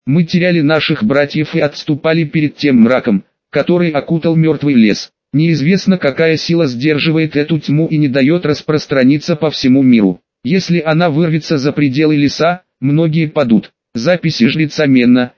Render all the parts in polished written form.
Мы теряли наших братьев и отступали перед тем мраком, который окутал мертвый лес. Неизвестно, какая сила сдерживает эту тьму и не дает распространиться по всему миру. Если она вырвется за пределы леса, многие падут. Записи жреца Менна,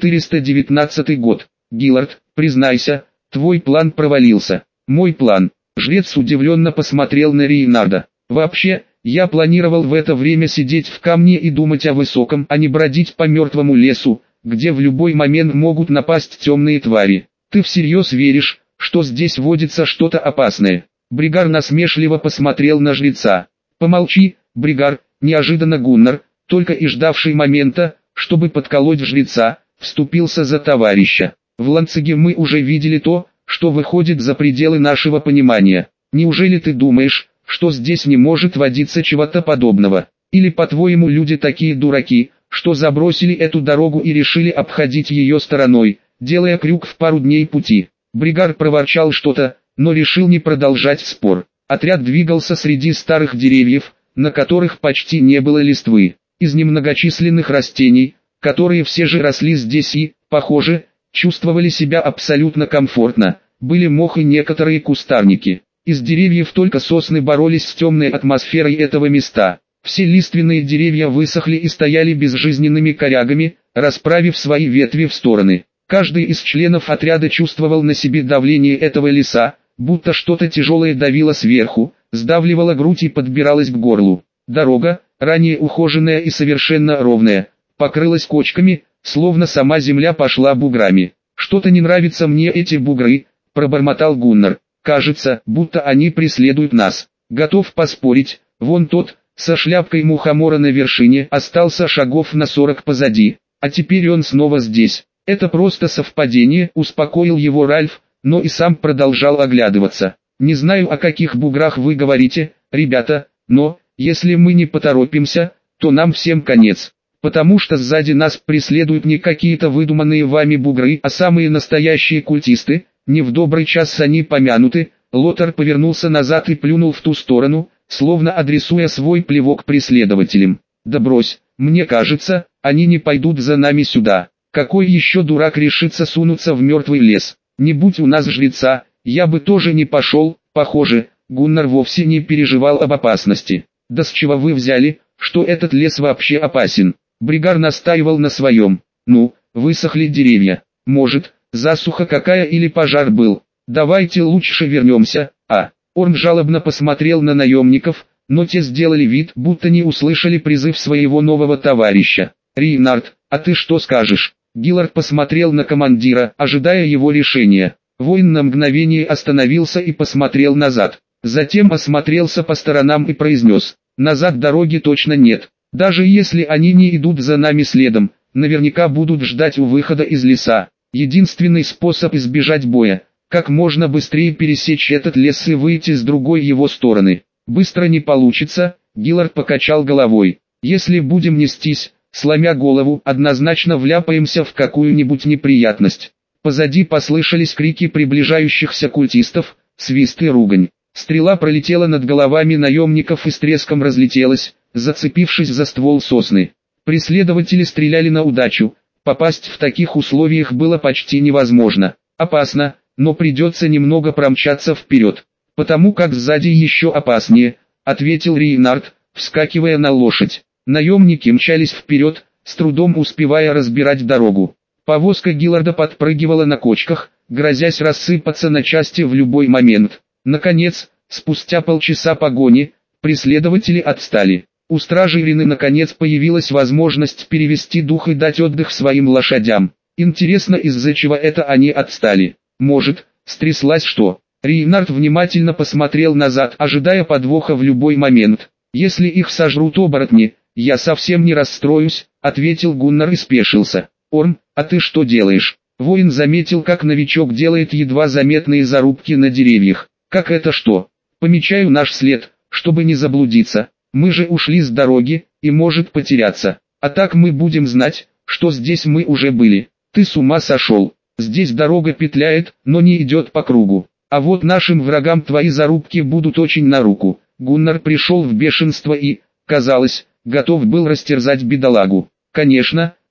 419 год. Гиллард, признайся, твой план провалился. Мой план. Жрец удивленно посмотрел на Рейнарда. Вообще, я планировал в это время сидеть в камне и думать о высоком, а не бродить по мертвому лесу, где в любой момент могут напасть темные твари. Ты всерьез веришь, что здесь водится что-то опасное? Бригар насмешливо посмотрел на жреца. Помолчи, Бригар, неожиданно Гуннар, только и ждавший момента, чтобы подколоть жреца, вступился за товарища. В Ланцеге мы уже видели то, что выходит за пределы нашего понимания. Неужели ты думаешь, что здесь не может водиться чего-то подобного? Или по-твоему люди такие дураки, что забросили эту дорогу и решили обходить ее стороной, делая крюк в пару дней пути? Бригар проворчал что-то, но решил не продолжать спор. Отряд двигался среди старых деревьев, на которых почти не было листвы. Из немногочисленных растений, которые все же росли здесь и, похоже, чувствовали себя абсолютно комфортно, были мох и некоторые кустарники. Из деревьев только сосны боролись с темной атмосферой этого места. Все лиственные деревья высохли и стояли безжизненными корягами, расправив свои ветви в стороны. Каждый из членов отряда чувствовал на себе давление этого леса, будто что-то тяжелое давило сверху, сдавливало грудь и подбиралось к горлу. Дорога, ранее ухоженная и совершенно ровная, покрылась кочками, словно сама земля пошла буграми. «Что-то не нравится мне эти бугры», — пробормотал Гуннар. «Кажется, будто они преследуют нас. Готов поспорить, вон тот, со шляпкой мухомора на вершине, остался шагов на 40 позади, а теперь он снова здесь. Это просто совпадение», — успокоил его Ральф, но и сам продолжал оглядываться. «Не знаю, о каких буграх вы говорите, ребята, но, если мы не поторопимся, то нам всем конец. Потому что сзади нас преследуют не какие-то выдуманные вами бугры, а самые настоящие культисты, не в добрый час они помянуты». Лотар повернулся назад и плюнул в ту сторону, словно адресуя свой плевок преследователям. «Да брось, мне кажется, они не пойдут за нами сюда. Какой еще дурак решится сунуться в мертвый лес? Не будь у нас жреца, я бы тоже не пошел». Похоже, Гуннар вовсе не переживал об опасности. «Да с чего вы взяли, что этот лес вообще опасен?» Бригар настаивал на своем. «Ну, высохли деревья. Может, засуха какая или пожар был. Давайте лучше вернемся, а?» Орн жалобно посмотрел на наемников, но те сделали вид, будто не услышали призыв своего нового товарища. «Рейнард, а ты что скажешь?» Гиллард посмотрел на командира, ожидая его решения. Воин на мгновение остановился и посмотрел назад. Затем осмотрелся по сторонам и произнес: «Назад дороги точно нет. Даже если они не идут за нами следом, наверняка будут ждать у выхода из леса. Единственный способ избежать боя — как можно быстрее пересечь этот лес и выйти с другой его стороны. Быстро не получится», — Гиллард покачал головой. «Если будем нестись, сломя голову, однозначно вляпаемся в какую-нибудь неприятность». Позади послышались крики приближающихся культистов, свист и ругань. Стрела пролетела над головами наемников и с треском разлетелась, зацепившись за ствол сосны. Преследователи стреляли на удачу, попасть в таких условиях было почти невозможно. Опасно, но придется немного промчаться вперед. «Потому как сзади еще опаснее», — ответил Рейнард, вскакивая на лошадь. Наемники мчались вперед, с трудом успевая разбирать дорогу. Повозка Гилларда подпрыгивала на кочках, грозясь рассыпаться на части в любой момент. Наконец, спустя полчаса погони, преследователи отстали. У стражей Рины наконец появилась возможность перевести дух и дать отдых своим лошадям. Интересно, из-за чего это они отстали? Может, стряслась что? Рейнард внимательно посмотрел назад, ожидая подвоха в любой момент. «Если их сожрут оборотни, я совсем не расстроюсь», — ответил Гуннар и спешился. «Орм, а ты что делаешь?» Воин заметил, как новичок делает едва заметные зарубки на деревьях. «Как это что?» «Помечаю наш след, чтобы не заблудиться. Мы же ушли с дороги, и может потеряться. А так мы будем знать, что здесь мы уже были». «Ты с ума сошел? Здесь дорога петляет, но не идет по кругу. А вот нашим врагам твои зарубки будут очень на руку». Гуннар пришел в бешенство и, казалось, готов был растерзать бедолагу. «Конечно,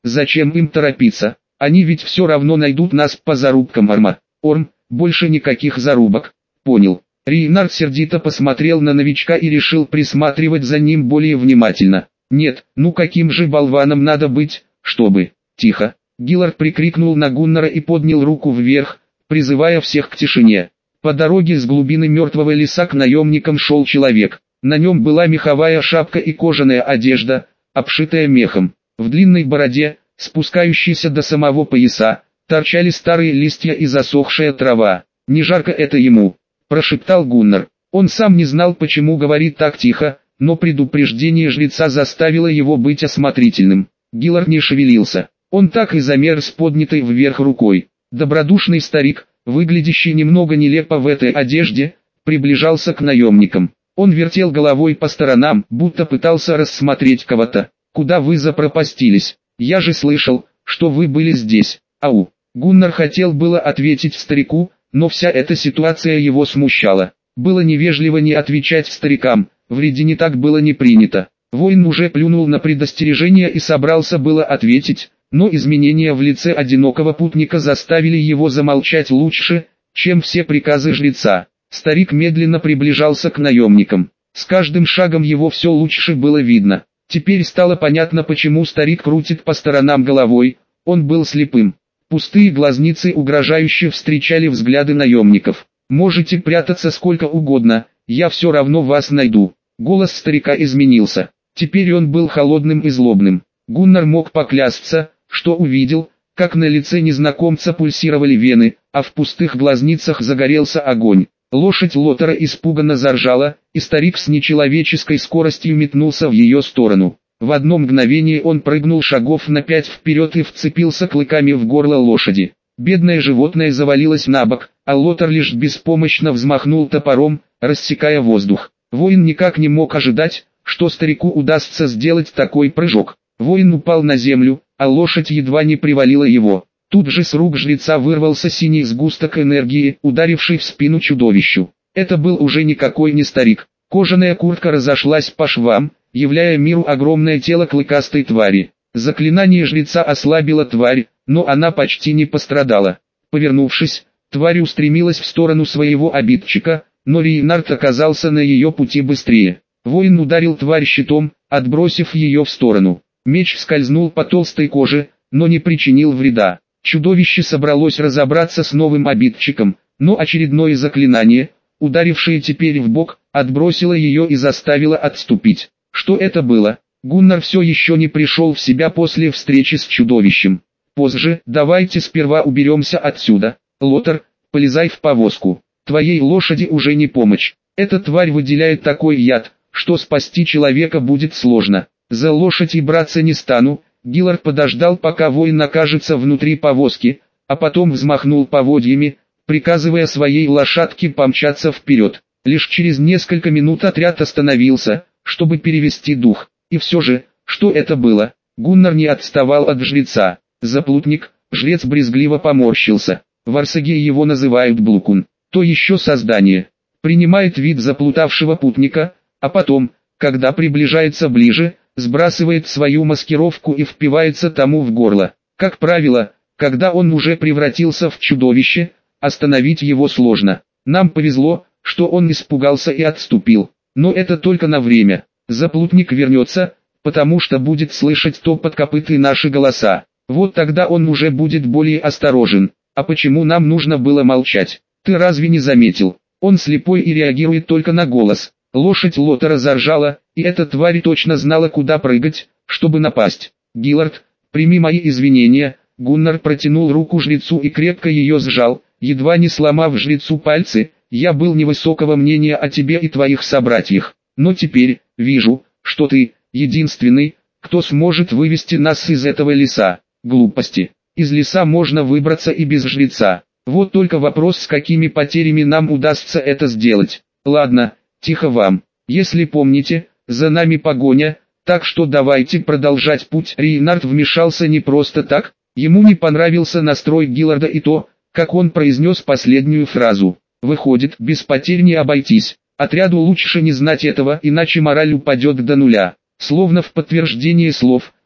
Зачем им торопиться? Они ведь все равно найдут нас по зарубкам Орма. Орм, больше никаких зарубок. Понял. Рейнард сердито посмотрел на новичка и решил присматривать за ним более внимательно. Нет, ну каким же болваном надо быть, чтобы... Тихо. Гиллард прикрикнул на Гуннара и поднял руку вверх, призывая всех к тишине. По дороге с глубины мертвого леса к наемникам шел человек. На нем была меховая шапка и кожаная одежда, обшитая мехом. В длинной бороде, спускающейся до самого пояса, торчали старые листья и засохшая трава. «Не жарко это ему», – прошептал Гуннар. Он сам не знал, почему говорит так тихо, но предупреждение жреца заставило его быть осмотрительным. Гиллард не шевелился. Он так и замер с поднятой вверх рукой. Добродушный старик, выглядящий немного нелепо в этой одежде, приближался к наемникам. Он вертел головой по сторонам, будто пытался рассмотреть кого-то. «Куда вы запропастились? Я же слышал, что вы были здесь. Ау!» Гуннар хотел было ответить старику, но вся эта ситуация его смущала. Было невежливо не отвечать старикам, в Редине так было не принято. Воин уже плюнул на предостережение и собрался было ответить, но изменения в лице одинокого путника заставили его замолчать лучше, чем все приказы жреца. Старик медленно приближался к наемникам. С каждым шагом его все лучше было видно. Теперь стало понятно, почему старик крутит по сторонам головой, он был слепым. Пустые глазницы угрожающе встречали взгляды наемников. «Можете прятаться сколько угодно, я все равно вас найду». Голос старика изменился. Теперь он был холодным и злобным. Гуннар мог поклясться, что увидел, как на лице незнакомца пульсировали вены, а в пустых глазницах загорелся огонь. Лошадь Лотара испуганно заржала, и старик с нечеловеческой скоростью метнулся в ее сторону. В одно мгновение он прыгнул шагов на 5 вперед и вцепился клыками в горло лошади. Бедное животное завалилось на бок, а Лотар лишь беспомощно взмахнул топором, рассекая воздух. Воин никак не мог ожидать, что старику удастся сделать такой прыжок. Воин упал на землю, а лошадь едва не привалила его. Тут же с рук жреца вырвался синий сгусток энергии, ударивший в спину чудовищу. Это был уже никакой не старик. Кожаная куртка разошлась по швам, являя миру огромное тело клыкастой твари. Заклинание жреца ослабило тварь, но она почти не пострадала. Повернувшись, тварь устремилась в сторону своего обидчика, но Рейнард оказался на ее пути быстрее. Воин ударил тварь щитом, отбросив ее в сторону. Меч скользнул по толстой коже, но не причинил вреда. Чудовище собралось разобраться с новым обидчиком, но очередное заклинание, ударившее теперь в бок, отбросило ее и заставило отступить. Что это было? Гуннар все еще не пришел в себя после встречи с чудовищем. Позже, давайте сперва уберемся отсюда. Лотар, полезай в повозку. Твоей лошади уже не помочь. Эта тварь выделяет такой яд, что спасти человека будет сложно. За лошадь и браться не стану. Гиллард подождал, пока воин окажется внутри повозки, а потом взмахнул поводьями, приказывая своей лошадке помчаться вперед. Лишь через несколько минут отряд остановился, чтобы перевести дух. И все же, что это было? Гуннар не отставал от жреца. Заплутник, жрец брезгливо поморщился. В Арсаге его называют Блукун. То еще создание. Принимает вид заплутавшего путника, а потом, когда приближается ближе, сбрасывает свою маскировку и впивается тому в горло. Как правило, когда он уже превратился в чудовище, остановить его сложно. Нам повезло, что он испугался и отступил. Но это только на время. Заплутник вернется, потому что будет слышать топот копыт и наши голоса. Вот тогда он уже будет более осторожен. А почему нам нужно было молчать? Ты разве не заметил? Он слепой и реагирует только на голос. Лошадь Лотара заржала, и эта тварь точно знала, куда прыгать, чтобы напасть. Гиллард, прими мои извинения. Гуннар протянул руку жрецу и крепко ее сжал, едва не сломав жрецу пальцы. Я был невысокого мнения о тебе и твоих собратьях, но теперь вижу, что ты единственный, кто сможет вывести нас из этого леса. Глупости. Из леса можно выбраться и без жреца. Вот только вопрос, с какими потерями нам удастся это сделать. Ладно, тихо вам. Если помните, за нами погоня, так что давайте продолжать путь. Рейнард вмешался не просто так. Ему не понравился настрой Гилларда и то, как он произнес последнюю фразу. Выходит, без потерь не обойтись. Отряду лучше не знать этого, иначе мораль упадет до нуля. Словно в подтверждение слов,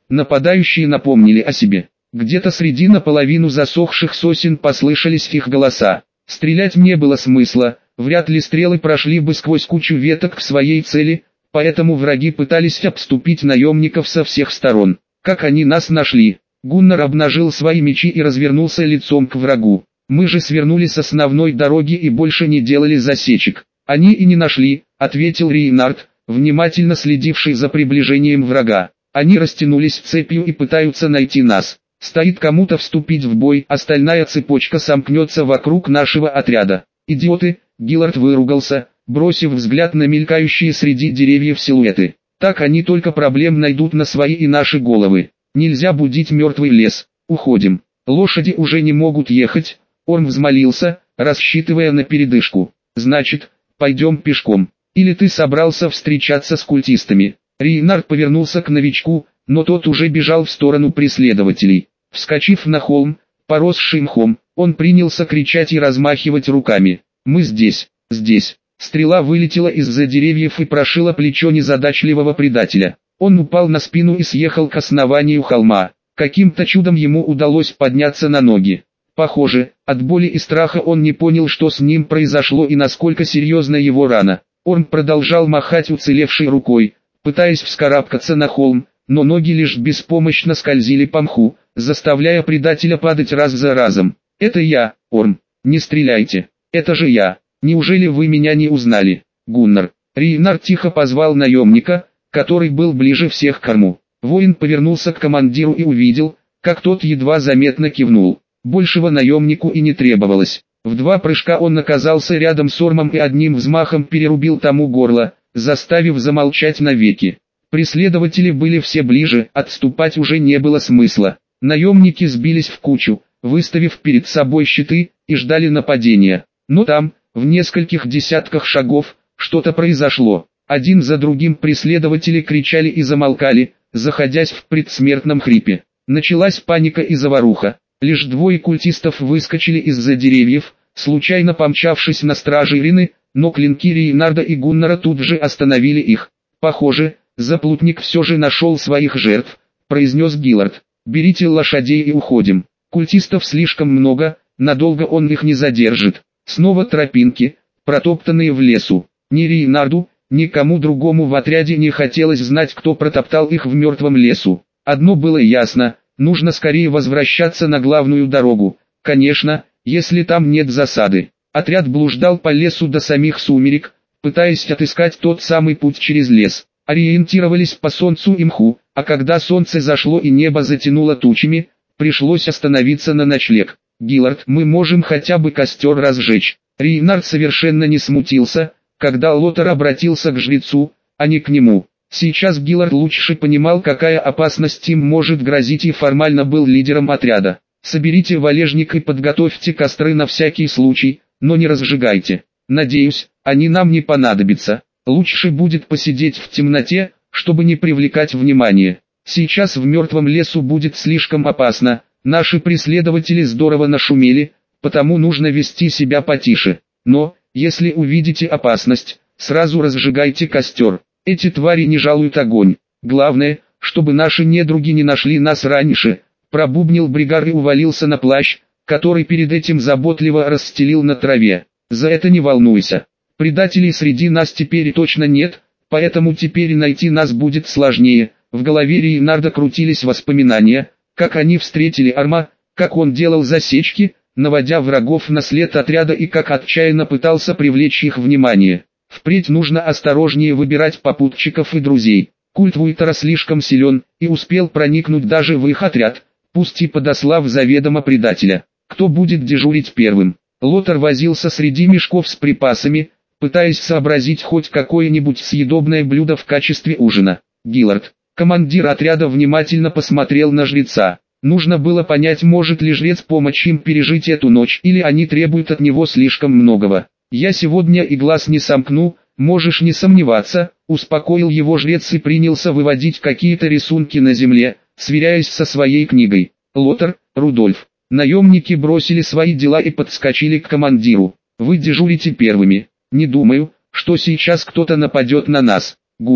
нападающие напомнили о себе. Где-то среди наполовину засохших сосен послышались их голоса. Стрелять не было смысла, вряд ли стрелы прошли бы сквозь кучу веток к своей цели, поэтому враги пытались обступить наемников со всех сторон. Как они нас нашли? Гуннар обнажил свои мечи и развернулся лицом к врагу. Мы же свернули с основной дороги и больше не делали засечек. Они и не нашли, ответил Рейнард, внимательно следивший за приближением врага. Они растянулись цепью и пытаются найти нас. Стоит кому-то вступить в бой, остальная цепочка сомкнется вокруг нашего отряда. Идиоты, Гиллард выругался, бросив взгляд на мелькающие среди деревьев силуэты. Так они только проблем найдут на свои и наши головы. Нельзя будить мертвый лес. Уходим. Лошади уже не могут ехать. Орм взмолился, рассчитывая на передышку. Значит, пойдем пешком. Или ты собрался встречаться с культистами? Рейнард повернулся к новичку, но тот уже бежал в сторону преследователей. Вскочив на холм, поросший мхом, он принялся кричать и размахивать руками. «Мы здесь, здесь!» Стрела вылетела из-за деревьев и прошила плечо незадачливого предателя. Он упал на спину и съехал к основанию холма. Каким-то чудом ему удалось подняться на ноги. Похоже, от боли и страха он не понял, что с ним произошло и насколько серьезна его рана. Орм продолжал махать уцелевшей рукой, пытаясь вскарабкаться на холм, но ноги лишь беспомощно скользили по мху, заставляя предателя падать раз за разом. «Это я, Орм. Не стреляйте. Это же я. Неужели вы меня не узнали, Гуннар?» Рейнард тихо позвал наемника, который был ближе всех к Орму. Воин повернулся к командиру и увидел, как тот едва заметно кивнул. Большего наемнику и не требовалось. В 2 прыжка он оказался рядом с Ормом и одним взмахом перерубил тому горло, заставив замолчать навеки. Преследователи были все ближе, отступать уже не было смысла. Наемники сбились в кучу, выставив перед собой щиты, и ждали нападения. Но там, в нескольких десятках шагов, что-то произошло. Один за другим преследователи кричали и замолкали, заходясь в предсмертном хрипе. Началась паника и заваруха. Лишь 2 культистов выскочили из-за деревьев, случайно помчавшись на страже Ирины, но клинки Рейнарда и Гуннара тут же остановили их. «Похоже, заплутник все же нашел своих жертв», — произнес Гиллард. «Берите лошадей и уходим. Культистов слишком много, надолго он их не задержит». Снова тропинки, протоптанные в лесу. Ни Рейнарду, никому другому в отряде не хотелось знать, кто протоптал их в мертвом лесу. Одно было ясно. Нужно скорее возвращаться на главную дорогу. Конечно, если там нет засады. Отряд блуждал по лесу до самих сумерек, пытаясь отыскать тот самый путь через лес. Ориентировались по солнцу и мху, а когда солнце зашло и небо затянуло тучами, пришлось остановиться на ночлег. «Гиллард, мы можем хотя бы костер разжечь». Рейнард совершенно не смутился, когда Лотар обратился к жрецу, а не к нему. Сейчас Гиллард лучше понимал, какая опасность им может грозить, и формально был лидером отряда. «Соберите валежник и подготовьте костры на всякий случай, но не разжигайте. Надеюсь, они нам не понадобятся. Лучше будет посидеть в темноте, чтобы не привлекать внимания. Сейчас в мертвом лесу будет слишком опасно, наши преследователи здорово нашумели, потому нужно вести себя потише. Но, если увидите опасность, сразу разжигайте костер. Эти твари не жалуют огонь. Главное, чтобы наши недруги не нашли нас раньше», — пробубнил Бригар и увалился на плащ, который перед этим заботливо расстелил на траве. «За это не волнуйся. Предателей среди нас теперь точно нет, поэтому теперь найти нас будет сложнее». В голове Рейнарда крутились воспоминания, как они встретили Орма, как он делал засечки, наводя врагов на след отряда, и как отчаянно пытался привлечь их внимание. Впредь нужно осторожнее выбирать попутчиков и друзей. Культ Вуйтера слишком силен, и успел проникнуть даже в их отряд, пусть и подослав заведомо предателя. Кто будет дежурить первым? Лотар возился среди мешков с припасами, пытаясь сообразить хоть какое-нибудь съедобное блюдо в качестве ужина. Гиллард, командир отряда, внимательно посмотрел на жреца. Нужно было понять, может ли жрец помочь им пережить эту ночь, или они требуют от него слишком многого. «Я сегодня и глаз не сомкну, можешь не сомневаться», — успокоил его жрец и принялся выводить какие-то рисунки на земле, сверяясь со своей книгой. «Лотар, Рудольф». Наемники бросили свои дела и подскочили к командиру. «Вы дежурите первыми. Не думаю, что сейчас кто-то нападет на нас. Гуннар,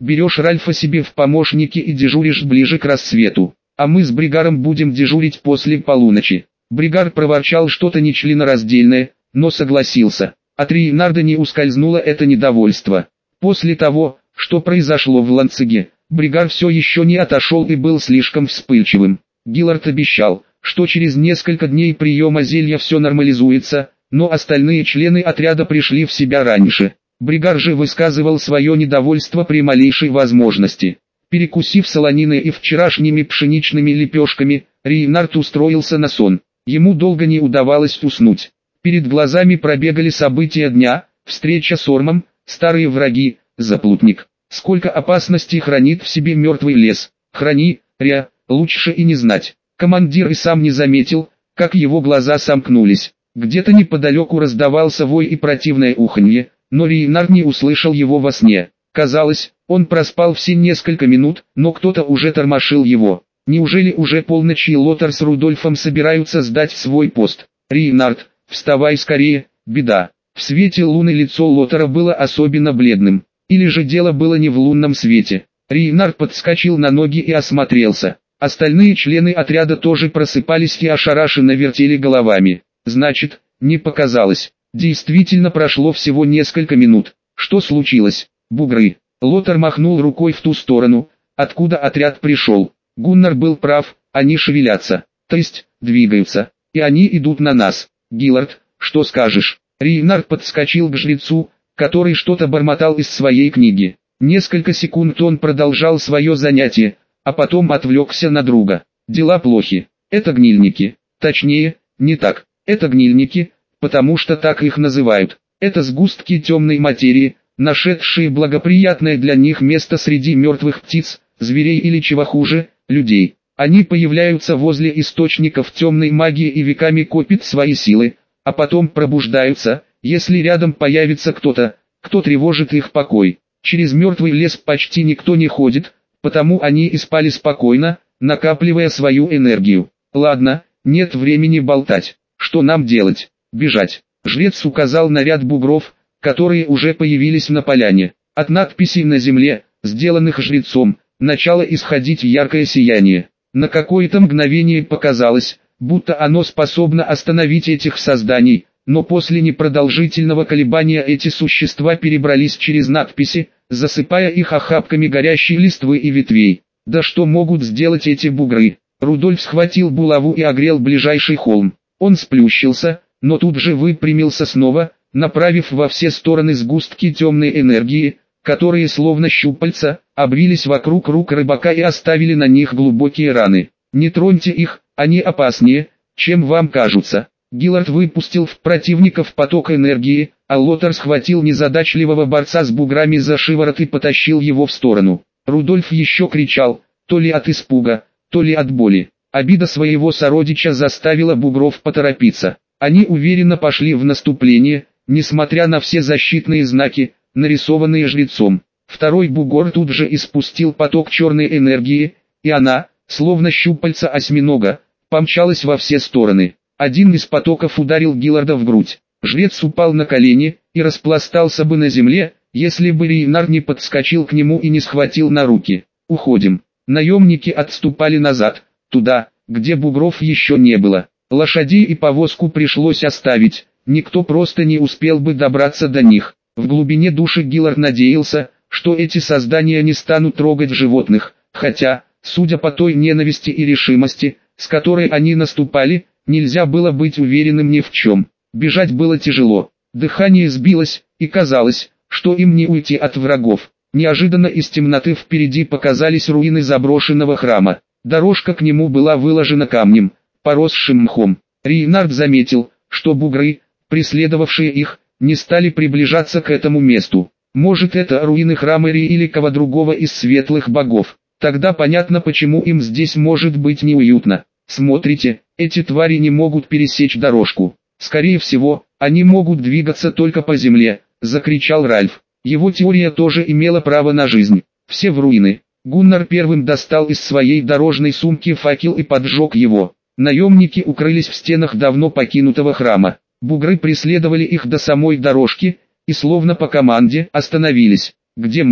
берешь Ральфа себе в помощники и дежуришь ближе к рассвету, а мы с Бригаром будем дежурить после полуночи». Бригар проворчал что-то нечленораздельное, но согласился. От Рейнарда не ускользнуло это недовольство. После того, что произошло в Ланциге, Бригар все еще не отошел и был слишком вспыльчивым. Гиллард обещал, что через несколько дней приема зелья все нормализуется, но остальные члены отряда пришли в себя раньше. Бригар же высказывал свое недовольство при малейшей возможности. Перекусив солониной и вчерашними пшеничными лепешками, Рейнард устроился на сон. Ему долго не удавалось уснуть. Перед глазами пробегали события дня: встреча с Ормом, старые враги, заплутник. Сколько опасностей хранит в себе мертвый лес. Храни, Ря, лучше и не знать. Командир и сам не заметил, как его глаза сомкнулись. Где-то неподалеку раздавался вой и противное уханье, но Рейнард не услышал его во сне. Казалось, он проспал все несколько минут, но кто-то уже тормошил его. Неужели уже полночь и Лотар с Рудольфом собираются сдать свой пост? «Рейнард, вставай скорее, беда». В свете луны лицо Лотара было особенно бледным. Или же дело было не в лунном свете. Рейнард подскочил на ноги и осмотрелся. Остальные члены отряда тоже просыпались и ошарашенно вертели головами. Значит, не показалось. Действительно прошло всего несколько минут. Что случилось? Бугры. Лотар махнул рукой в ту сторону, откуда отряд пришел. Гуннар был прав, они шевелятся. То есть, двигаются. И они идут на нас. Гиллард, что скажешь? Рейнард подскочил к жрецу, который что-то бормотал из своей книги. Несколько секунд он продолжал свое занятие, а потом отвлекся на друга. Дела плохи. Это гнильники. Точнее, не так. Это гнильники, потому что так их называют. Это сгустки темной материи, нашедшие благоприятное для них место среди мертвых птиц, зверей или чего хуже, людей. Они появляются возле источников темной магии и веками копят свои силы, а потом пробуждаются, если рядом появится кто-то, кто тревожит их покой. Через мертвый лес почти никто не ходит, потому они и спали спокойно, накапливая свою энергию. Ладно, нет времени болтать. Что нам делать? Бежать. Жрец указал на ряд бугров, которые уже появились на поляне. От надписей на земле, сделанных жрецом, начало исходить яркое сияние. На какое-то мгновение показалось, будто оно способно остановить этих созданий, но после непродолжительного колебания эти существа перебрались через надписи, засыпая их охапками горящей листвы и ветвей. Да что могут сделать эти бугры? Рудольф схватил булаву и огрел ближайший холм. Он сплющился, но тут же выпрямился снова, направив во все стороны сгустки темной энергии, которые словно щупальца, обвились вокруг рук рыбака и оставили на них глубокие раны. «Не троньте их, они опаснее, чем вам кажутся». Гиллард выпустил в противников поток энергии, а Лотар схватил незадачливого борца с буграми за шиворот и потащил его в сторону. Рудольф еще кричал, то ли от испуга, то ли от боли. Обида своего сородича заставила бугров поторопиться. Они уверенно пошли в наступление, несмотря на все защитные знаки, нарисованные жрецом. Второй бугор тут же испустил поток черной энергии, и она, словно щупальца осьминога, помчалась во все стороны. Один из потоков ударил Гилларда в грудь. Жрец упал на колени и распластался бы на земле, если бы Рейнард не подскочил к нему и не схватил на руки. «Уходим». Наемники отступали назад, туда, где бугров еще не было. Лошадей и повозку пришлось оставить, никто просто не успел бы добраться до них. В глубине души Гиллард надеялся, что эти создания не станут трогать животных, хотя, судя по той ненависти и решимости, с которой они наступали, нельзя было быть уверенным ни в чем. Бежать было тяжело, дыхание сбилось, и казалось, что им не уйти от врагов. Неожиданно из темноты впереди показались руины заброшенного храма. Дорожка к нему была выложена камнем, поросшим мхом. Рейнард заметил, что бугры, преследовавшие их, не стали приближаться к этому месту. Может, это руины храма Ри или кого другого из светлых богов. Тогда понятно, почему им здесь может быть неуютно. Смотрите, эти твари не могут пересечь дорожку. Скорее всего, они могут двигаться только по земле, закричал Ральф. Его теория тоже имела право на жизнь. Все в руины. Гуннар первым достал из своей дорожной сумки факел и поджег его. Наемники укрылись в стенах давно покинутого храма. Бугры преследовали их до самой дорожки, и словно по команде остановились. «Где мы?»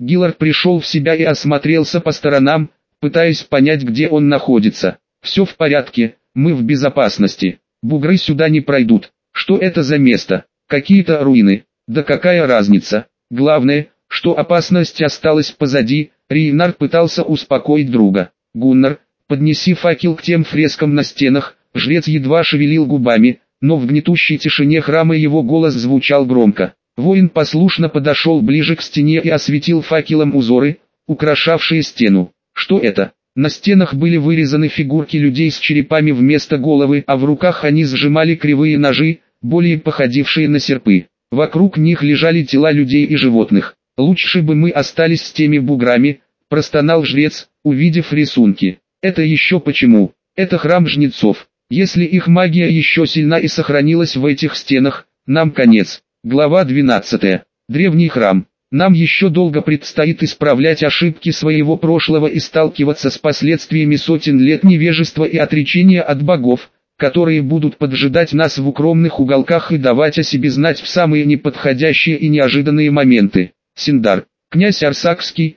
Гиллард пришел в себя и осмотрелся по сторонам, пытаясь понять, где он находится. «Все в порядке, мы в безопасности. Бугры сюда не пройдут. Что это за место? Какие-то руины. Да какая разница? Главное, что опасность осталась позади». Рейнард пытался успокоить друга. «Гуннар, поднеси факел к тем фрескам на стенах». Жрец едва шевелил губами, но в гнетущей тишине храма его голос звучал громко. Воин послушно подошел ближе к стене и осветил факелом узоры, украшавшие стену. Что это? На стенах были вырезаны фигурки людей с черепами вместо головы, а в руках они сжимали кривые ножи, более походившие на серпы. Вокруг них лежали тела людей и животных. «Лучше бы мы остались с теми буграми», – простонал жрец, увидев рисунки. «Это еще почему? Это храм жнецов. Если их магия еще сильна и сохранилась в этих стенах, нам конец». Глава 12. Древний храм. Нам еще долго предстоит исправлять ошибки своего прошлого и сталкиваться с последствиями сотен лет невежества и отречения от богов, которые будут поджидать нас в укромных уголках и давать о себе знать в самые неподходящие и неожиданные моменты. Синдар. Князь Арсакский,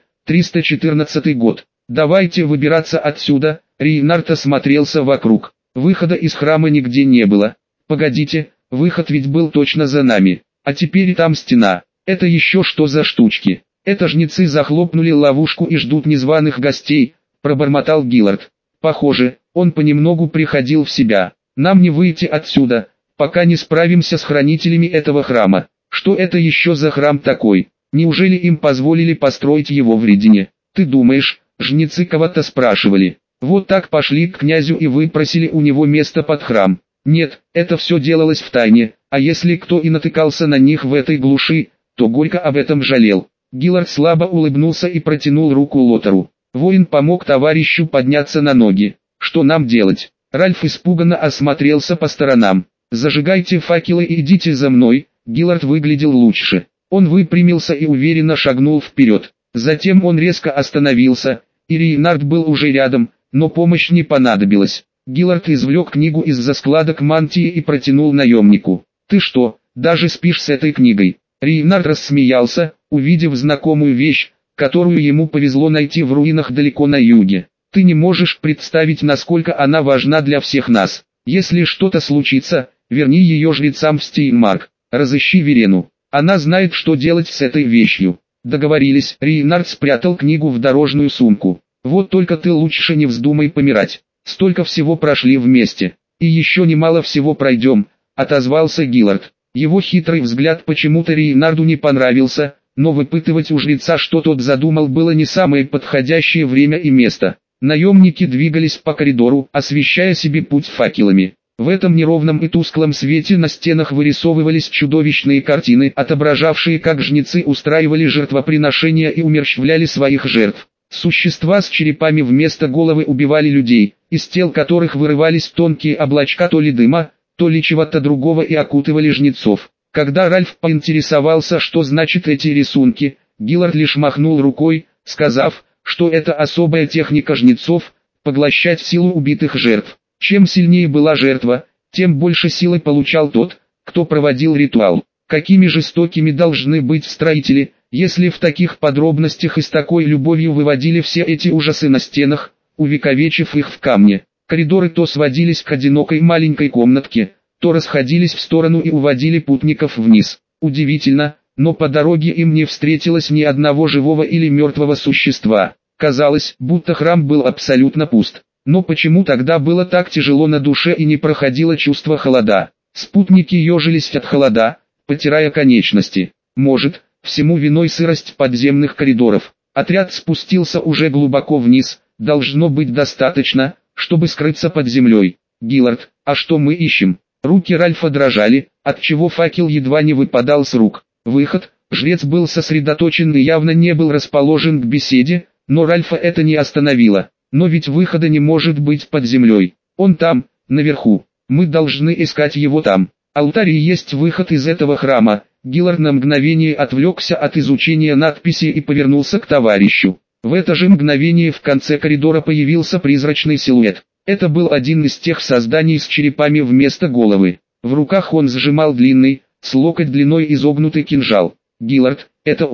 314 год. «Давайте выбираться отсюда», — Рейнард осмотрелся вокруг. Выхода из храма нигде не было. «Погодите, выход ведь был точно за нами. А теперь там стена. Это еще что за штучки? Это жнецы захлопнули ловушку и ждут незваных гостей», — пробормотал Гиллард. Похоже, он понемногу приходил в себя. «Нам не выйти отсюда, пока не справимся с хранителями этого храма. Что это еще за храм такой? Неужели им позволили построить его в Редине? Ты думаешь, жнецы кого-то спрашивали? Вот так пошли к князю и выпросили у него место под храм? Нет, это все делалось в тайне, а если кто и натыкался на них в этой глуши, то горько об этом жалел». Гиллард слабо улыбнулся и протянул руку Лотару. Воин помог товарищу подняться на ноги. «Что нам делать?» Ральф испуганно осмотрелся по сторонам. «Зажигайте факелы и идите за мной». Гиллард выглядел лучше. Он выпрямился и уверенно шагнул вперед. Затем он резко остановился, и Рейнард был уже рядом, но помощь не понадобилась. Гиллард извлек книгу из-за складок мантии и протянул наемнику. «Ты что, даже спишь с этой книгой?» Рейнард рассмеялся, увидев знакомую вещь, которую ему повезло найти в руинах далеко на юге. «Ты не можешь представить, насколько она важна для всех нас. Если что-то случится, верни ее жрецам в Стейнмарк. Разыщи Верену. Она знает, что делать с этой вещью». Договорились. Рейнард спрятал книгу в дорожную сумку. «Вот только ты лучше не вздумай помирать. Столько всего прошли вместе. И еще немало всего пройдем», — отозвался Гиллард. Его хитрый взгляд почему-то Рейнарду не понравился, но выпытывать у жреца, что тот задумал, было не самое подходящее время и место. Наемники двигались по коридору, освещая себе путь факелами. В этом неровном и тусклом свете на стенах вырисовывались чудовищные картины, отображавшие, как жнецы устраивали жертвоприношения и умерщвляли своих жертв. Существа с черепами вместо головы убивали людей, из тел которых вырывались тонкие облачка то ли дыма, то ли чего-то другого и окутывали жнецов. Когда Ральф поинтересовался, что значит эти рисунки, Гиллард лишь махнул рукой, сказав, что это особая техника жнецов – поглощать силу убитых жертв. Чем сильнее была жертва, тем больше силы получал тот, кто проводил ритуал. Какими жестокими должны быть строители, если в таких подробностях и с такой любовью выводили все эти ужасы на стенах, увековечив их в камне. Коридоры то сводились к одинокой маленькой комнатке, то расходились в сторону и уводили путников вниз. Удивительно, но по дороге им не встретилось ни одного живого или мертвого существа. Казалось, будто храм был абсолютно пуст. Но почему тогда было так тяжело на душе и не проходило чувство холода? Спутники ежились от холода, потирая конечности. Может, всему виной сырость подземных коридоров. Отряд спустился уже глубоко вниз, должно быть достаточно, чтобы скрыться под землей. «Гиллард, а что мы ищем?» Руки Ральфа дрожали, отчего факел едва не выпадал с рук. Выход. Жрец был сосредоточен и явно не был расположен к беседе, но Ральфа это не остановило. «Но ведь выхода не может быть под землей. Он там, наверху. Мы должны искать его там. Алтарь и есть выход из этого храма». Гиллард на мгновение отвлекся от изучения надписи и повернулся к товарищу. В это же мгновение в конце коридора появился призрачный силуэт. Это был один из тех созданий с черепами вместо головы. В руках он сжимал длинный, с локоть длиной изогнутый кинжал. «Гиллард, это он».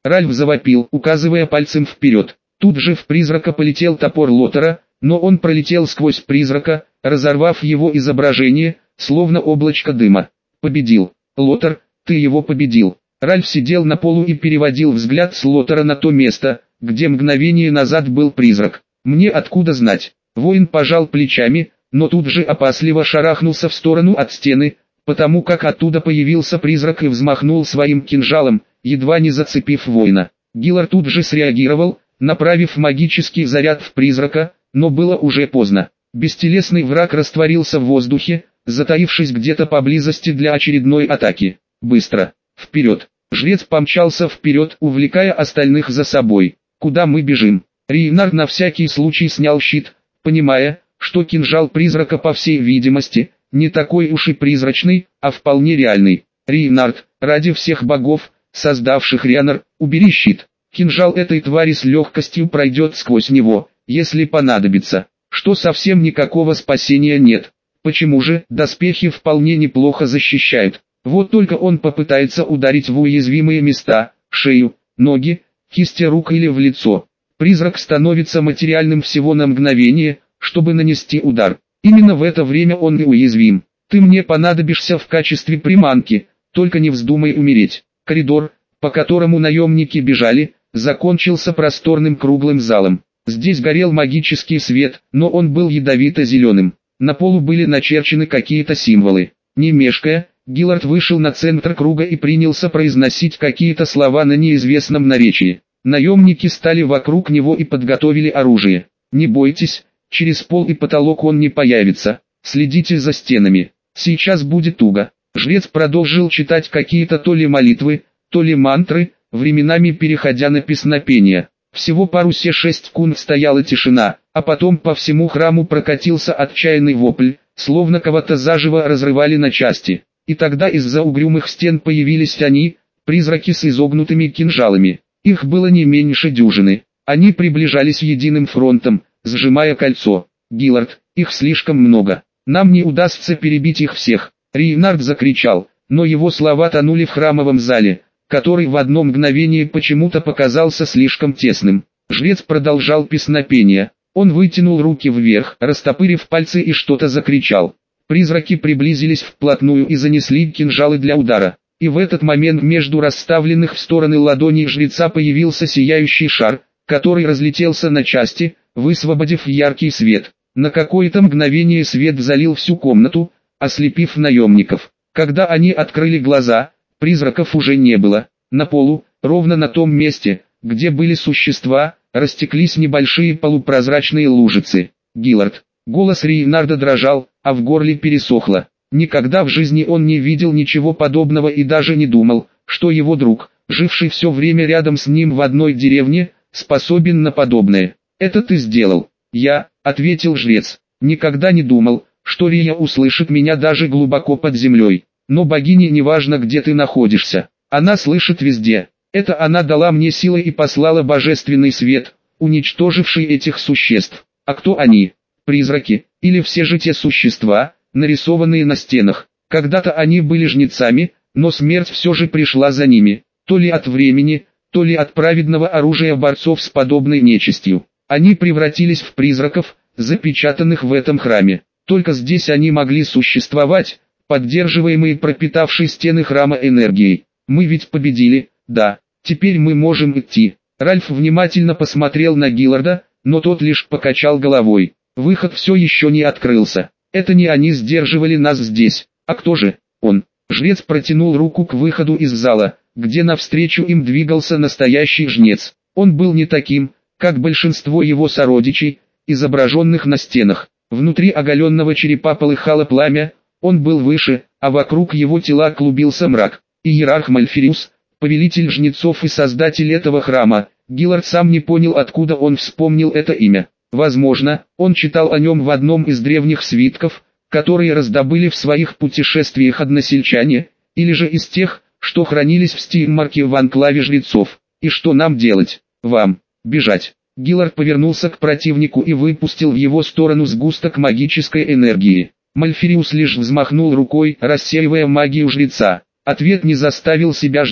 Ральф завопил, указывая пальцем вперед. Тут же в призрака полетел топор Лотера, но он пролетел сквозь призрака, разорвав его изображение, словно облачко дыма. Победил. Лотер, ты его победил. Ральф сидел на полу и переводил взгляд с Лотера на то место, где мгновение назад был призрак. Мне откуда знать? Воин пожал плечами, но тут же опасливо шарахнулся в сторону от стены, потому как оттуда появился призрак и взмахнул своим кинжалом, едва не зацепив воина. Гиллар тут же среагировал, направив магический заряд в призрака, но было уже поздно. Бестелесный враг растворился в воздухе, затаившись где-то поблизости для очередной атаки. Быстро! Вперед! Жрец помчался вперед, увлекая остальных за собой. Куда мы бежим? Рейнард на всякий случай снял щит, понимая, что кинжал призрака по всей видимости, не такой уж и призрачный, а вполне реальный. Рейнард, ради всех богов, создавших Рианор, убери щит. Кинжал этой твари с легкостью пройдет сквозь него, если понадобится. Что совсем никакого спасения нет. Почему же? Доспехи вполне неплохо защищают. Вот только он попытается ударить в уязвимые места, шею, ноги, кисти рук или в лицо. Призрак становится материальным всего на мгновение, чтобы нанести удар. Именно в это время он и уязвим. Ты мне понадобишься в качестве приманки, только не вздумай умереть. Коридор, по которому наемники бежали, закончился просторным круглым залом. Здесь горел магический свет, но он был ядовито-зеленым. На полу были начерчены какие-то символы. Не мешкая, Гиллард вышел на центр круга и принялся произносить какие-то слова на неизвестном наречии. Наемники стали вокруг него и подготовили оружие. «Не бойтесь, через пол и потолок он не появится. Следите за стенами. Сейчас будет туго». Жрец продолжил читать какие-то то ли молитвы, то ли мантры, временами переходя на песнопение. Всего пару 6 секунд стояла тишина, а потом по всему храму прокатился отчаянный вопль, словно кого-то заживо разрывали на части. И тогда из-за угрюмых стен появились они, призраки с изогнутыми кинжалами. Их было не меньше дюжины. Они приближались единым фронтом, сжимая кольцо. «Гиллард, их слишком много. Нам не удастся перебить их всех». Рейнард закричал, но его слова тонули в храмовом зале, который в одно мгновение почему-то показался слишком тесным. Жрец продолжал песнопение. Он вытянул руки вверх, растопырив пальцы и что-то закричал. Призраки приблизились вплотную и занесли кинжалы для удара. И в этот момент между расставленных в стороны ладоней жреца появился сияющий шар, который разлетелся на части, высвободив яркий свет. На какое-то мгновение свет залил всю комнату, ослепив наемников. Когда они открыли глаза, призраков уже не было. На полу, ровно на том месте, где были существа, растеклись небольшие полупрозрачные лужицы. «Гиллард». Голос Рейнарда дрожал, а в горле пересохло. Никогда в жизни он не видел ничего подобного и даже не думал, что его друг, живший все время рядом с ним в одной деревне, способен на подобное. «Это ты сделал?» «Я», — ответил жрец. «Никогда не думал, что Рия услышит меня даже глубоко под землей. Но богине не важно, где ты находишься. Она слышит везде. Это она дала мне силы и послала божественный свет, уничтоживший этих существ. А кто они? Призраки, или все же те существа, нарисованные на стенах? Когда-то они были жнецами, но смерть все же пришла за ними, то ли от времени, то ли от праведного оружия борцов с подобной нечистью. Они превратились в призраков, запечатанных в этом храме. Только здесь они могли существовать, поддерживаемые пропитавшей стены храма энергией. Мы ведь победили, да, теперь мы можем идти». Ральф внимательно посмотрел на Гилларда, но тот лишь покачал головой. Выход все еще не открылся. Это не они сдерживали нас здесь. А кто же? Он. Жрец протянул руку к выходу из зала, где навстречу им двигался настоящий жнец. Он был не таким, как большинство его сородичей, изображенных на стенах. Внутри оголенного черепа полыхало пламя, он был выше, а вокруг его тела клубился мрак. Иерарх Мальфириус, повелитель жнецов и создатель этого храма. Гиллард сам не понял, откуда он вспомнил это имя. Возможно, он читал о нем в одном из древних свитков, которые раздобыли в своих путешествиях односельчане, или же из тех, что хранились в Стигмарке в анклаве жрецов. «И что нам делать?» «Вам. Бежать». Гиллард повернулся к противнику и выпустил в его сторону сгусток магической энергии. Мальфириус лишь взмахнул рукой, рассеивая магию жреца. Ответ не заставил себя ждать.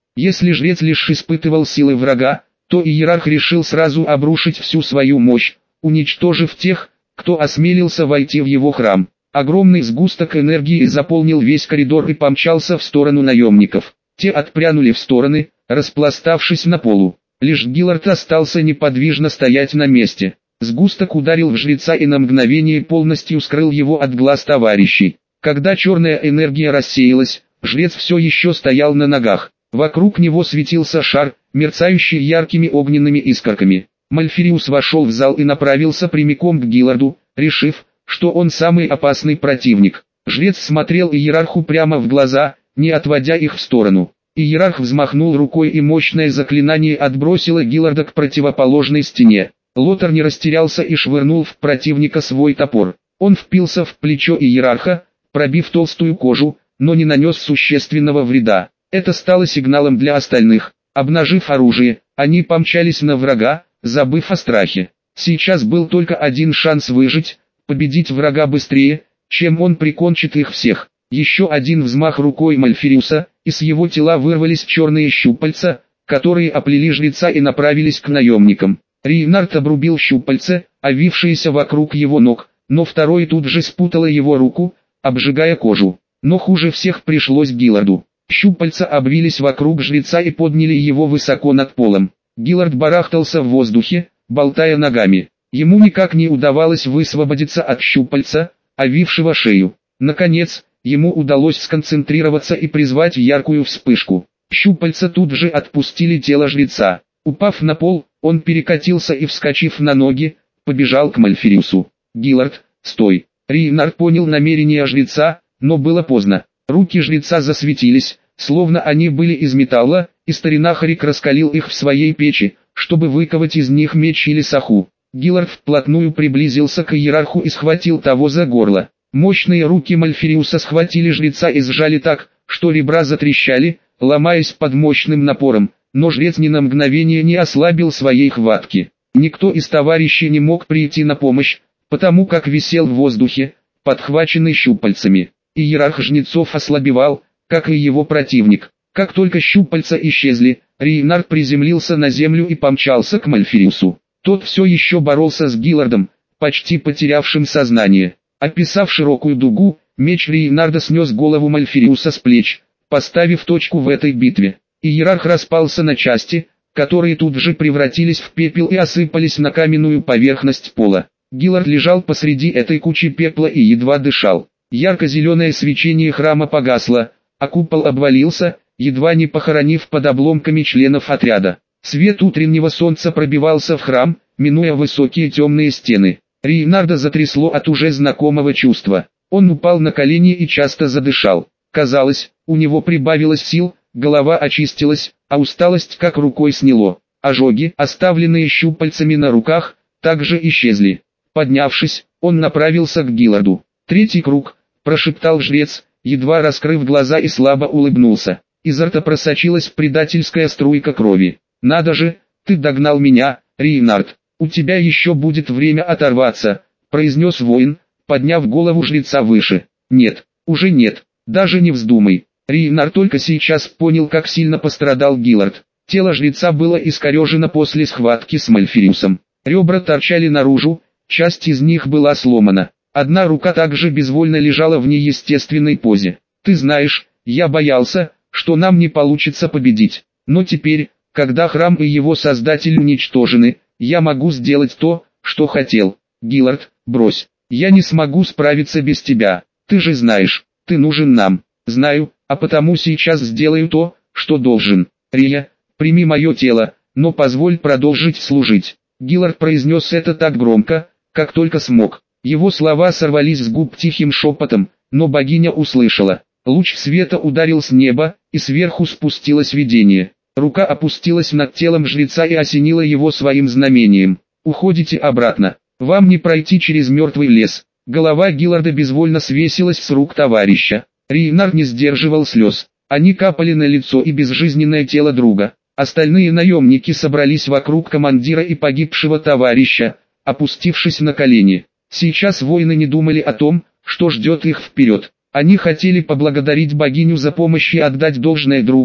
Если жрец лишь испытывал силы врага, то иерарх решил сразу обрушить всю свою мощь, уничтожив тех, кто осмелился войти в его храм. Огромный сгусток энергии заполнил весь коридор и помчался в сторону наемников. Те отпрянули в стороны, распластавшись на полу. Лишь Гиллард остался неподвижно стоять на месте. Сгусток ударил в жреца и на мгновение полностью скрыл его от глаз товарищей. Когда черная энергия рассеялась, жрец все еще стоял на ногах. Вокруг него светился шар, мерцающий яркими огненными искорками. Мальфириус вошел в зал и направился прямиком к Гилларду, решив, что он самый опасный противник. Жрец смотрел иерарху прямо в глаза, не отводя их в сторону. Иерарх взмахнул рукой, и мощное заклинание отбросило Гилларда к противоположной стене. Лотар не растерялся и швырнул в противника свой топор. Он впился в плечо иерарха, пробив толстую кожу, но не нанес существенного вреда. Это стало сигналом для остальных. Обнажив оружие, они помчались на врага, забыв о страхе. Сейчас был только один шанс выжить, победить врага быстрее, чем он прикончит их всех. Еще один взмах рукой Мальфириуса, и с его тела вырвались черные щупальца, которые оплели жреца и направились к наемникам. Рейнард обрубил щупальце, овившееся вокруг его ног, но второй тут же спутало его руку, обжигая кожу. Но хуже всех пришлось Гилларду. Щупальца обвились вокруг жреца и подняли его высоко над полом. Гиллард барахтался в воздухе, болтая ногами. Ему никак не удавалось высвободиться от щупальца, овившего шею. Наконец, ему удалось сконцентрироваться и призвать яркую вспышку. Щупальца тут же отпустили тело жреца. Упав на пол, он перекатился и, вскочив на ноги, побежал к Мальфириусу. «Гиллард, стой!» Рейнард понял намерения жреца, но было поздно. Руки жреца засветились, словно они были из металла, и старина Харик раскалил их в своей печи, чтобы выковать из них меч или саху. Гиллард вплотную приблизился к иерарху и схватил того за горло. Мощные руки Мальфириуса схватили жреца и сжали так, что ребра затрещали, ломаясь под мощным напором, но жрец ни на мгновение не ослабил своей хватки. Никто из товарищей не мог прийти на помощь, потому как висел в воздухе, подхваченный щупальцами. Иерарх жнецов ослабевал, как и его противник. Как только щупальца исчезли, Рейнард приземлился на землю и помчался к Мальфириусу. Тот все еще боролся с Гиллардом, почти потерявшим сознание. Описав широкую дугу, меч Рейнарда снес голову Мальфириуса с плеч, поставив точку в этой битве. Иерарх распался на части, которые тут же превратились в пепел и осыпались на каменную поверхность пола. Гиллард лежал посреди этой кучи пепла и едва дышал. Ярко-зеленое свечение храма погасло, а купол обвалился, едва не похоронив под обломками членов отряда. Свет утреннего солнца пробивался в храм, минуя высокие темные стены. Рейнарда затрясло от уже знакомого чувства. Он упал на колени и часто задышал. Казалось, у него прибавилось сил, голова очистилась, а усталость как рукой сняло. Ожоги, оставленные щупальцами на руках, также исчезли. Поднявшись, он направился к Гилларду. «Третий круг», — прошептал жрец, едва раскрыв глаза, и слабо улыбнулся. Изо рта просочилась предательская струйка крови. «Надо же, ты догнал меня, Рейнард. У тебя еще будет время оторваться», — произнес воин, подняв голову жреца выше. «Нет, уже нет, даже не вздумай». Рейнард только сейчас понял, как сильно пострадал Гиллард. Тело жреца было искорежено после схватки с Мальфириусом. Ребра торчали наружу, часть из них была сломана. Одна рука также безвольно лежала в неестественной позе. «Ты знаешь, я боялся, что нам не получится победить. Но теперь, когда храм и его создатель уничтожены, я могу сделать то, что хотел. Гиллард, брось. Я не смогу справиться без тебя. Ты же знаешь, ты нужен нам». «Знаю, а потому сейчас сделаю то, что должен. Рия, прими мое тело, но позволь продолжить служить». Гиллард произнес это так громко, как только смог. Его слова сорвались с губ тихим шепотом, но богиня услышала. Луч света ударил с неба, и сверху спустилось видение. Рука опустилась над телом жреца и осенила его своим знамением. «Уходите обратно. Вам не пройти через мертвый лес». Голова Гилларда безвольно свесилась с рук товарища. Рейнард не сдерживал слез. Они капали на лицо и безжизненное тело друга. Остальные наемники собрались вокруг командира и погибшего товарища, опустившись на колени. Сейчас воины не думали о том, что ждет их вперед. Они хотели поблагодарить богиню за помощь и отдать должное другу,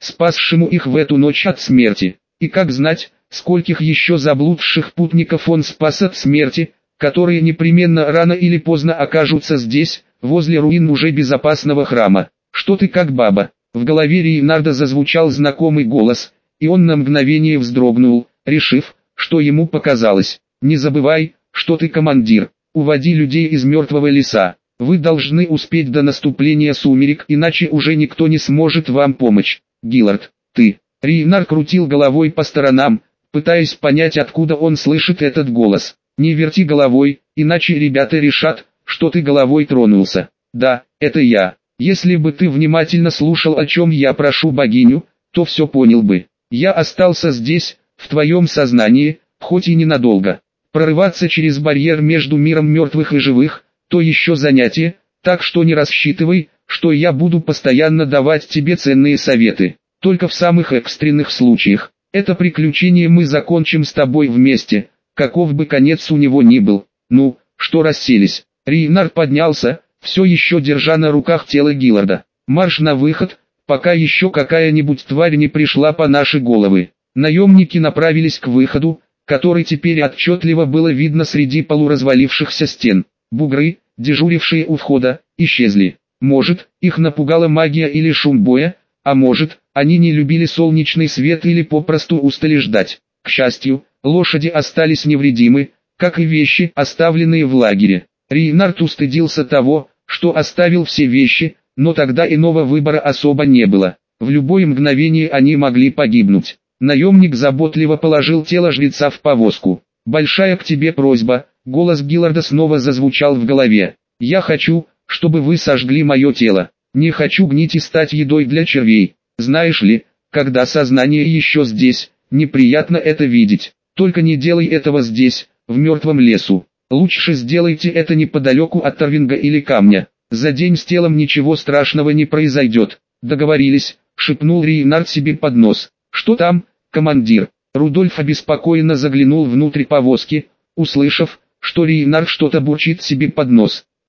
спасшему их в эту ночь от смерти. И как знать, скольких еще заблудших путников он спас от смерти, которые непременно рано или поздно окажутся здесь, возле руин уже безопасного храма. «Что ты как баба?» В голове Рейнарда зазвучал знакомый голос, и он на мгновение вздрогнул, решив, что ему показалось. «Не забывай, что ты командир. Уводи людей из мертвого леса. Вы должны успеть до наступления сумерек, иначе уже никто не сможет вам помочь. Гиллард, ты...» Рейнард крутил головой по сторонам, пытаясь понять, откуда он слышит этот голос. «Не верти головой, иначе ребята решат, что ты головой тронулся. Да, это я. Если бы ты внимательно слушал, о чем я прошу богиню, то все понял бы. Я остался здесь, в твоем сознании, хоть и ненадолго. Прорываться через барьер между миром мертвых и живых, то еще занятие, так что не рассчитывай, что я буду постоянно давать тебе ценные советы. Только в самых экстренных случаях. Это приключение мы закончим с тобой вместе, каков бы конец у него ни был. Ну, что расселись?» Рейнард поднялся, все еще держа на руках тело Гилларда. «Марш на выход, пока еще какая-нибудь тварь не пришла по наши головы». Наемники направились к выходу, который теперь отчетливо было видно среди полуразвалившихся стен. Бугры, дежурившие у входа, исчезли. Может, их напугала магия или шум боя, а может, они не любили солнечный свет или попросту устали ждать. К счастью, лошади остались невредимы, как и вещи, оставленные в лагере. Рейнард устыдился того, что оставил все вещи, но тогда иного выбора особо не было. В любое мгновение они могли погибнуть. Наемник заботливо положил тело жреца в повозку. «Большая к тебе просьба», — голос Гилларда снова зазвучал в голове. «Я хочу, чтобы вы сожгли мое тело. Не хочу гнить и стать едой для червей. Знаешь ли, когда сознание еще здесь, неприятно это видеть. Только не делай этого здесь, в мертвом лесу. Лучше сделайте это неподалеку от Торвинга или камня. За день с телом ничего страшного не произойдет». «Договорились», — шепнул Рейнард себе под нос. «Что там, командир?» Рудольф обеспокоенно заглянул внутрь повозки, услышав, что Рейнард что-то бурчит себе под нос.